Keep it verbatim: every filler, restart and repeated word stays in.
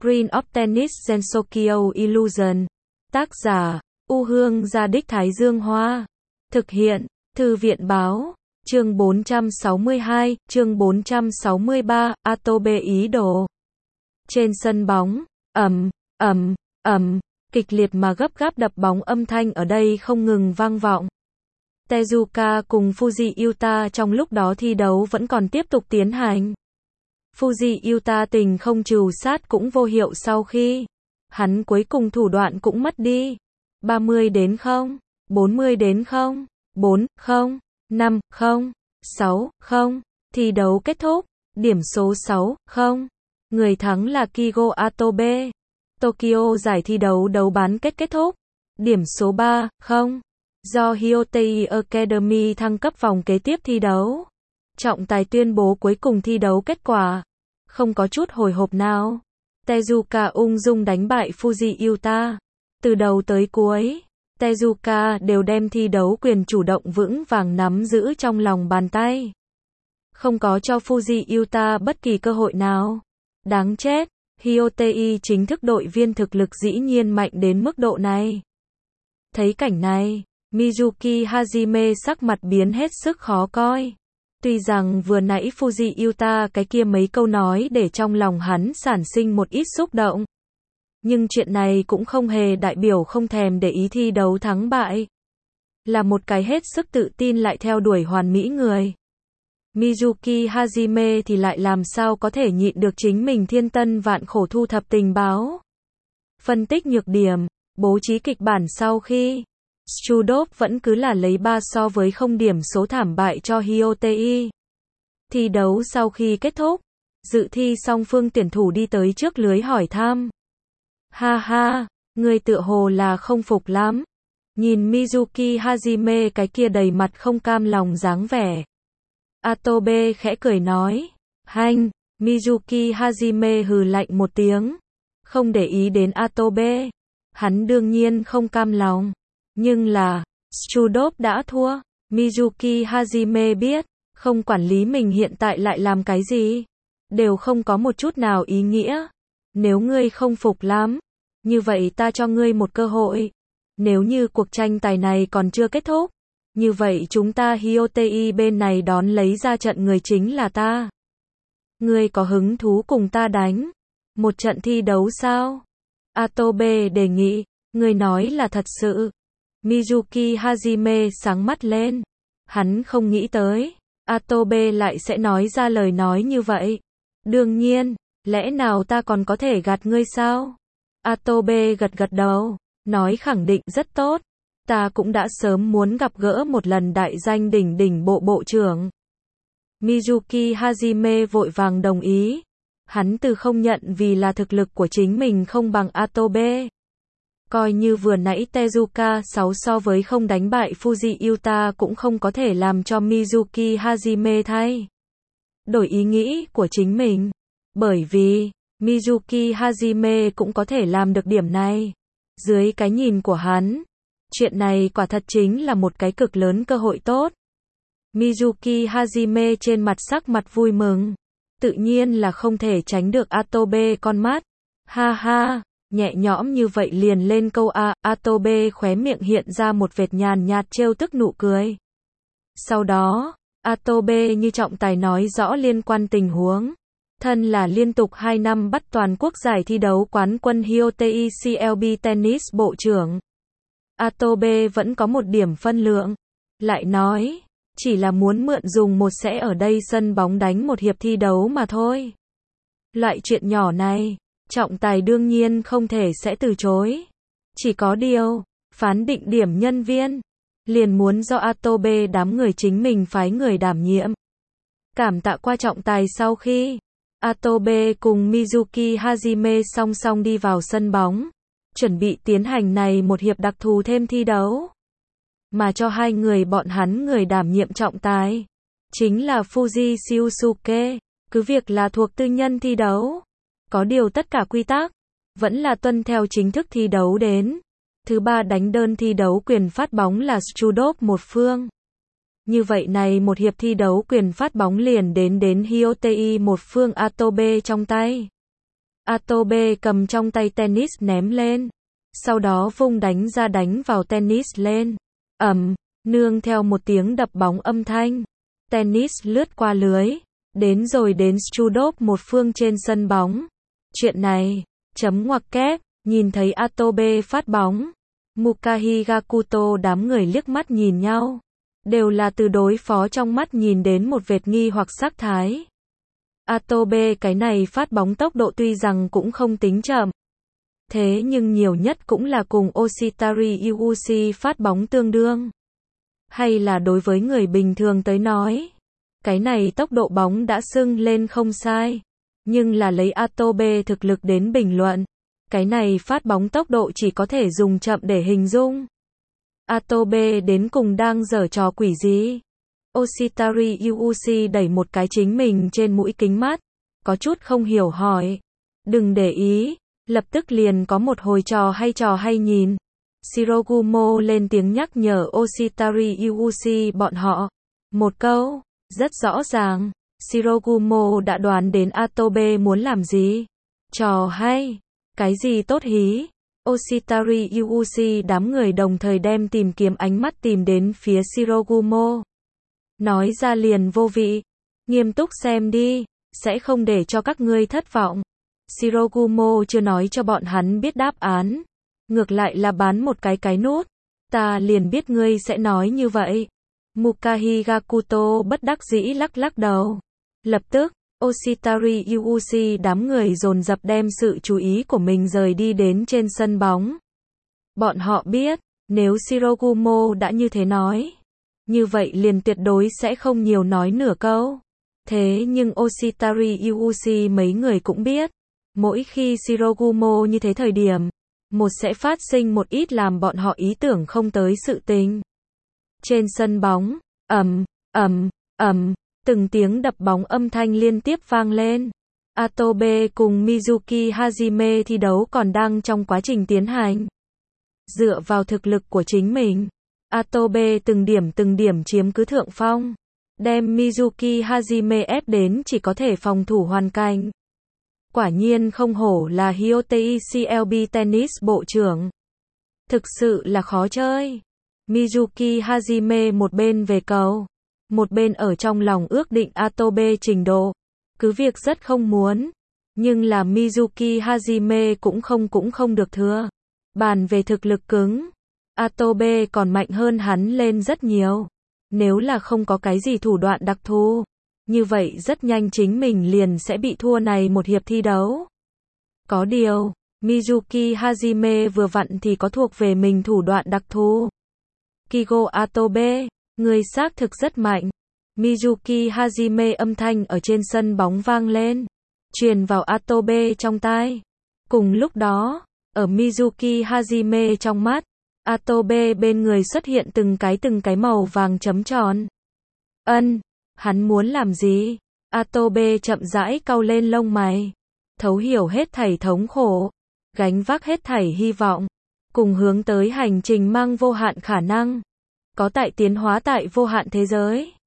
Screen of Tennis Gensokyo Illusion. Tác giả, U Hương Gia Đích Thái Dương Hoa. Thực hiện, Thư viện Báo. Chương bốn trăm sáu mươi hai, chương bốn trăm sáu mươi ba, Atobe ý đồ. Trên sân bóng, ầm, ầm, ầm, kịch liệt mà gấp gáp đập bóng âm thanh ở đây không ngừng vang vọng. Tezuka cùng Fuji Yuta trong lúc đó thi đấu vẫn còn tiếp tục tiến hành. Fuji Yuta tình không trừ sát cũng vô hiệu sau khi hắn cuối cùng thủ đoạn cũng mất đi. ba mươi đến không, bốn mươi đến không, bốn, không, năm, không, sáu, không. Thi đấu kết thúc, điểm số sáu, không. Người thắng là Kigo Atobe. Tokyo giải thi đấu đấu bán kết kết thúc. Điểm số ba, không. Do Hyotei Academy thăng cấp vòng kế tiếp thi đấu. Trọng tài tuyên bố cuối cùng thi đấu kết quả. Không có chút hồi hộp nào. Tezuka ung dung đánh bại Fuji Yuta. Từ đầu tới cuối, Tezuka đều đem thi đấu quyền chủ động vững vàng nắm giữ trong lòng bàn tay. Không có cho Fuji Yuta bất kỳ cơ hội nào. Đáng chết, Hyotei chính thức đội viên thực lực dĩ nhiên mạnh đến mức độ này. Thấy cảnh này, Mizuki Hajime sắc mặt biến hết sức khó coi. Tuy rằng vừa nãy Fuji Yuta cái kia mấy câu nói để trong lòng hắn sản sinh một ít xúc động. Nhưng chuyện này cũng không hề đại biểu không thèm để ý thi đấu thắng bại. Là một cái hết sức tự tin lại theo đuổi hoàn mỹ người. Mizuki Hajime thì lại làm sao có thể nhịn được chính mình thiên tân vạn khổ thu thập tình báo. Phân tích nhược điểm, bố trí kịch bản sau khi Strudov vẫn cứ là lấy ba so với không điểm số thảm bại cho Hyotei. Thi đấu sau khi kết thúc, dự thi song phương tuyển thủ đi tới trước lưới hỏi thăm. Ha ha, người tựa hồ là không phục lắm. Nhìn Mizuki Hajime cái kia đầy mặt không cam lòng dáng vẻ. Atobe khẽ cười nói. Hanh, Mizuki Hajime hừ lạnh một tiếng. Không để ý đến Atobe. Hắn đương nhiên không cam lòng. Nhưng là, Strudov đã thua. Mizuki Hajime biết, không quản lý mình hiện tại lại làm cái gì. Đều không có một chút nào ý nghĩa. Nếu ngươi không phục lắm, như vậy ta cho ngươi một cơ hội. Nếu như cuộc tranh tài này còn chưa kết thúc, như vậy chúng ta Hyotei bên này đón lấy ra trận người chính là ta. Ngươi có hứng thú cùng ta đánh một trận thi đấu sao? Atobe đề nghị. Ngươi nói là thật sự. Mizuki Hajime sáng mắt lên. Hắn không nghĩ tới Atobe lại sẽ nói ra lời nói như vậy. Đương nhiên, lẽ nào ta còn có thể gạt ngươi sao? Atobe gật gật đầu, nói khẳng định rất tốt. Ta cũng đã sớm muốn gặp gỡ một lần đại danh đỉnh đỉnh bộ bộ trưởng. Mizuki Hajime vội vàng đồng ý. Hắn từ không nhận vì là thực lực của chính mình không bằng Atobe. Coi như vừa nãy Tezuka sáu so với không đánh bại Fuji Yuta cũng không có thể làm cho Mizuki Hajime thay đổi ý nghĩ của chính mình. Bởi vì, Mizuki Hajime cũng có thể làm được điểm này. Dưới cái nhìn của hắn, chuyện này quả thật chính là một cái cực lớn cơ hội tốt. Mizuki Hajime trên mặt sắc mặt vui mừng. Tự nhiên là không thể tránh được Atobe con mắt. Ha ha, nhẹ nhõm như vậy liền lên câu A. Atobe khóe miệng hiện ra một vệt nhàn nhạt trêu tức nụ cười. Sau đó, Atobe như trọng tài nói rõ liên quan tình huống. Thân là liên tục hai năm bắt toàn quốc giải thi đấu quán quân Hyotei xê lờ bê Tennis bộ trưởng. Atobe vẫn có một điểm phân lượng. Lại nói, chỉ là muốn mượn dùng một sẽ ở đây sân bóng đánh một hiệp thi đấu mà thôi. Loại chuyện nhỏ này, trọng tài đương nhiên không thể sẽ từ chối. Chỉ có điều, phán định điểm nhân viên, liền muốn do Atobe đám người chính mình phái người đảm nhiệm. Cảm tạ qua trọng tài sau khi Atobe cùng Mizuki Hajime song song đi vào sân bóng, chuẩn bị tiến hành này một hiệp đặc thù thêm thi đấu. Mà cho hai người bọn hắn người đảm nhiệm trọng tài, chính là Fuji Shiosuke, cứ việc là thuộc tư nhân thi đấu. Có điều tất cả quy tắc, vẫn là tuân theo chính thức thi đấu đến. Thứ ba đánh đơn thi đấu quyền phát bóng là Strudov một phương. Như vậy này một hiệp thi đấu quyền phát bóng liền đến đến Hyotei một phương Atobe trong tay. Atobe cầm trong tay tennis ném lên. Sau đó vung đánh ra đánh vào tennis lên. Ầm, nương theo một tiếng đập bóng âm thanh. Tennis lướt qua lưới. Đến rồi đến Strudov một phương trên sân bóng. Chuyện này, chấm ngoặc kép, nhìn thấy Atobe phát bóng. Mukahi Gakuto đám người liếc mắt nhìn nhau. Đều là từ đối phó trong mắt nhìn đến một vệt nghi hoặc sắc thái. Atobe cái này phát bóng tốc độ tuy rằng cũng không tính chậm. Thế nhưng nhiều nhất cũng là cùng Oshitari Yuuchi phát bóng tương đương. Hay là đối với người bình thường tới nói. Cái này tốc độ bóng đã sưng lên không sai. Nhưng là lấy Atobe thực lực đến bình luận. Cái này phát bóng tốc độ chỉ có thể dùng chậm để hình dung. Atobe đến cùng đang giở trò quỷ gì? Oshitari Yuuchi đẩy một cái chính mình trên mũi kính mắt. Có chút không hiểu hỏi. Đừng để ý. Lập tức liền có một hồi trò hay trò hay nhìn. Shirogumo lên tiếng nhắc nhở Oshitari Yuuchi bọn họ. Một câu. Rất rõ ràng. Shirogumo đã đoán đến Atobe muốn làm gì. Trò hay. Cái gì tốt hí. Oshitari Yuuchi đám người đồng thời đem tìm kiếm ánh mắt tìm đến phía Shirogumo. Nói ra liền vô vị. Nghiêm túc xem đi. Sẽ không để cho các ngươi thất vọng. Shirogumo chưa nói cho bọn hắn biết đáp án. Ngược lại là bán một cái cái nút. Ta liền biết ngươi sẽ nói như vậy. Mukahi Gakuto bất đắc dĩ lắc lắc đầu. Lập tức, Oshitari Yuuchi đám người dồn dập đem sự chú ý của mình rời đi đến trên sân bóng. Bọn họ biết, nếu Shirogumo đã như thế nói, như vậy liền tuyệt đối sẽ không nhiều nói nửa câu. Thế nhưng Oshitari Yuuchi mấy người cũng biết, mỗi khi Shirogumo như thế thời điểm, một sẽ phát sinh một ít làm bọn họ ý tưởng không tới sự tình. Trên sân bóng, ầm, ầm, ầm, từng tiếng đập bóng âm thanh liên tiếp vang lên. Atobe cùng Mizuki Hajime thi đấu còn đang trong quá trình tiến hành. Dựa vào thực lực của chính mình, Atobe từng điểm từng điểm chiếm cứ thượng phong, đem Mizuki Hajime ép đến chỉ có thể phòng thủ hoàn cảnh. Quả nhiên không hổ là Hyotei xê lờ bê Tennis bộ trưởng. Thực sự là khó chơi. Mizuki Hajime một bên về cầu, một bên ở trong lòng ước định Atobe trình độ. Cứ việc rất không muốn, nhưng là Mizuki Hajime cũng không cũng không được thua. Bàn về thực lực cứng, Atobe còn mạnh hơn hắn lên rất nhiều. Nếu là không có cái gì thủ đoạn đặc thù, như vậy rất nhanh chính mình liền sẽ bị thua này một hiệp thi đấu. Có điều, Mizuki Hajime vừa vặn thì có thuộc về mình thủ đoạn đặc thù. Kigo Atobe, người xác thực rất mạnh. Mizuki Hajime âm thanh ở trên sân bóng vang lên, truyền vào Atobe trong tai. Cùng lúc đó, ở Mizuki Hajime trong mắt, Atobe bên người xuất hiện từng cái từng cái màu vàng chấm tròn. Ân, hắn muốn làm gì? Atobe chậm rãi cau lên lông mày, thấu hiểu hết thảy thống khổ, gánh vác hết thảy hy vọng, cùng hướng tới hành trình mang vô hạn khả năng, có tại tiến hóa tại vô hạn thế giới.